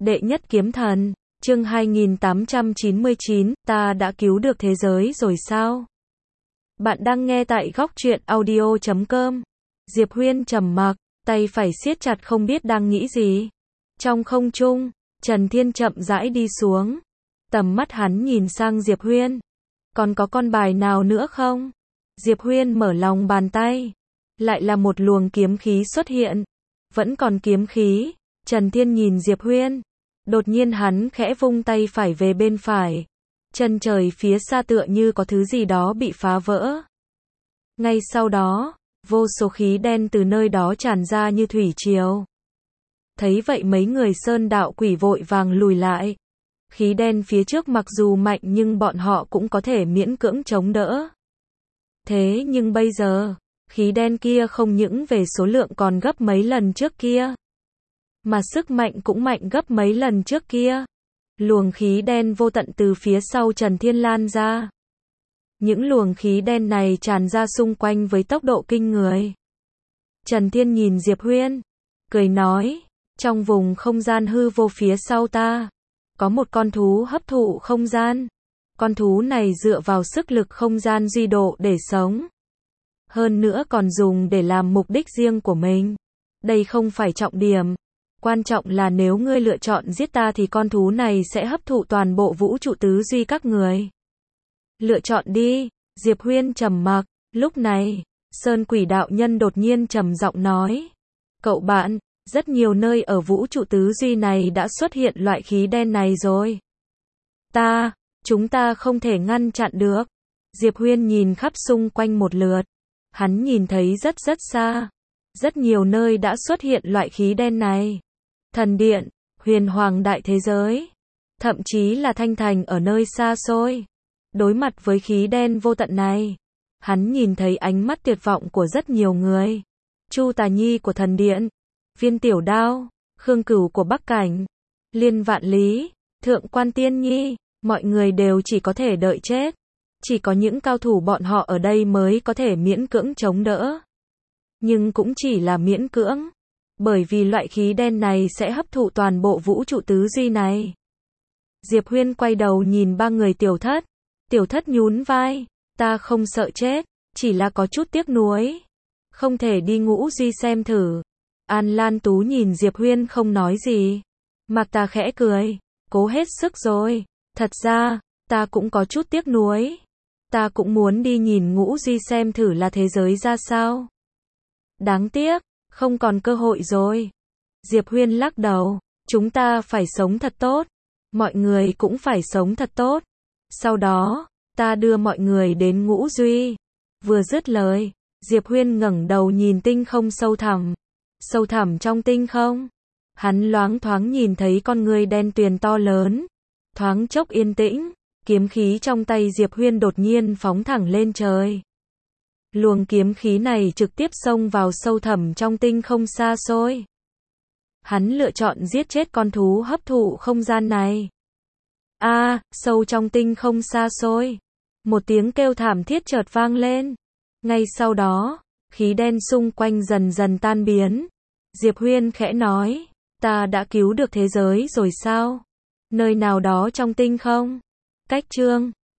Đệ nhất kiếm thần, chương 2899, ta đã cứu được thế giới rồi sao? Bạn đang nghe tại góc truyện audio.com. Diệp Huyên trầm mặc, tay phải siết chặt không biết đang nghĩ gì. Trong không trung, Trần Thiên chậm rãi đi xuống. Tầm mắt hắn nhìn sang Diệp Huyên. Còn có con bài nào nữa không? Diệp Huyên mở lòng bàn tay. Lại là một luồng kiếm khí xuất hiện. Vẫn còn kiếm khí. Trần Thiên nhìn Diệp Huyên. Đột nhiên hắn khẽ vung tay phải về bên phải. Chân trời phía xa tựa như có thứ gì đó bị phá vỡ. Ngay sau đó, vô số khí đen từ nơi đó tràn ra như thủy triều. Thấy vậy mấy người sơn đạo quỷ vội vàng lùi lại. Khí đen phía trước mặc dù mạnh nhưng bọn họ cũng có thể miễn cưỡng chống đỡ. Thế nhưng bây giờ, khí đen kia không những về số lượng còn gấp mấy lần trước kia, mà sức mạnh cũng mạnh gấp mấy lần trước kia. Luồng khí đen vô tận từ phía sau Trần Thiên lan ra. Những luồng khí đen này tràn ra xung quanh với tốc độ kinh người. Trần Thiên nhìn Diệp Huyên, cười nói, trong vùng không gian hư vô phía sau ta, có một con thú hấp thụ không gian. Con thú này dựa vào sức lực không gian duy độ để sống. Hơn nữa còn dùng để làm mục đích riêng của mình. Đây không phải trọng điểm. Quan trọng là nếu ngươi lựa chọn giết ta thì con thú này sẽ hấp thụ toàn bộ vũ trụ tứ duy các người. Lựa chọn đi. Diệp Huyên trầm mặc. Lúc này, Sơn Quỷ đạo nhân đột nhiên trầm giọng nói. Cậu bạn, rất nhiều nơi ở vũ trụ tứ duy này đã xuất hiện loại khí đen này rồi. Chúng ta không thể ngăn chặn được. Diệp Huyên nhìn khắp xung quanh một lượt. Hắn nhìn thấy rất xa. Rất nhiều nơi đã xuất hiện loại khí đen này. Thần điện, huyền hoàng đại thế giới. Thậm chí là Thanh Thành ở nơi xa xôi. Đối mặt với khí đen vô tận này, hắn nhìn thấy ánh mắt tuyệt vọng của rất nhiều người. Chu Tà Nhi của thần điện, Viên Tiểu Đao, Khương Cửu của Bắc Cảnh, Liên Vạn Lý, Thượng Quan Tiên Nhi, mọi người đều chỉ có thể đợi chết. Chỉ có những cao thủ bọn họ ở đây mới có thể miễn cưỡng chống đỡ. Nhưng cũng chỉ là miễn cưỡng. Bởi vì loại khí đen này sẽ hấp thụ toàn bộ vũ trụ tứ duy này. Diệp Huyên quay đầu nhìn ba người Tiểu Thất. Tiểu Thất nhún vai. Ta không sợ chết, chỉ là có chút tiếc nuối. Không thể đi ngũ duy xem thử. An Lan Tú nhìn Diệp Huyên không nói gì. Mạc Ta khẽ cười. Cố hết sức rồi. Thật ra, ta cũng có chút tiếc nuối. Ta cũng muốn đi nhìn ngũ duy xem thử là thế giới ra sao. Đáng tiếc, không còn cơ hội rồi. Diệp Huyên lắc đầu. Chúng ta phải sống thật tốt. Mọi người cũng phải sống thật tốt. Sau đó, ta đưa mọi người đến ngũ duy. Vừa dứt lời, Diệp Huyên ngẩng đầu nhìn tinh không sâu thẳm. Sâu thẳm trong tinh không, hắn loáng thoáng nhìn thấy con người đen tuyền to lớn. Thoáng chốc yên tĩnh, kiếm khí trong tay Diệp Huyên đột nhiên phóng thẳng lên trời. Luồng kiếm khí này trực tiếp xông vào sâu thẳm trong tinh không xa xôi. Hắn lựa chọn giết chết con thú hấp thụ không gian này. Sâu trong tinh không xa xôi. Một tiếng kêu thảm thiết chợt vang lên. Ngay sau đó, khí đen xung quanh dần dần tan biến. Diệp Huyên khẽ nói, ta đã cứu được thế giới rồi sao? Nơi nào đó trong tinh không. Cách chương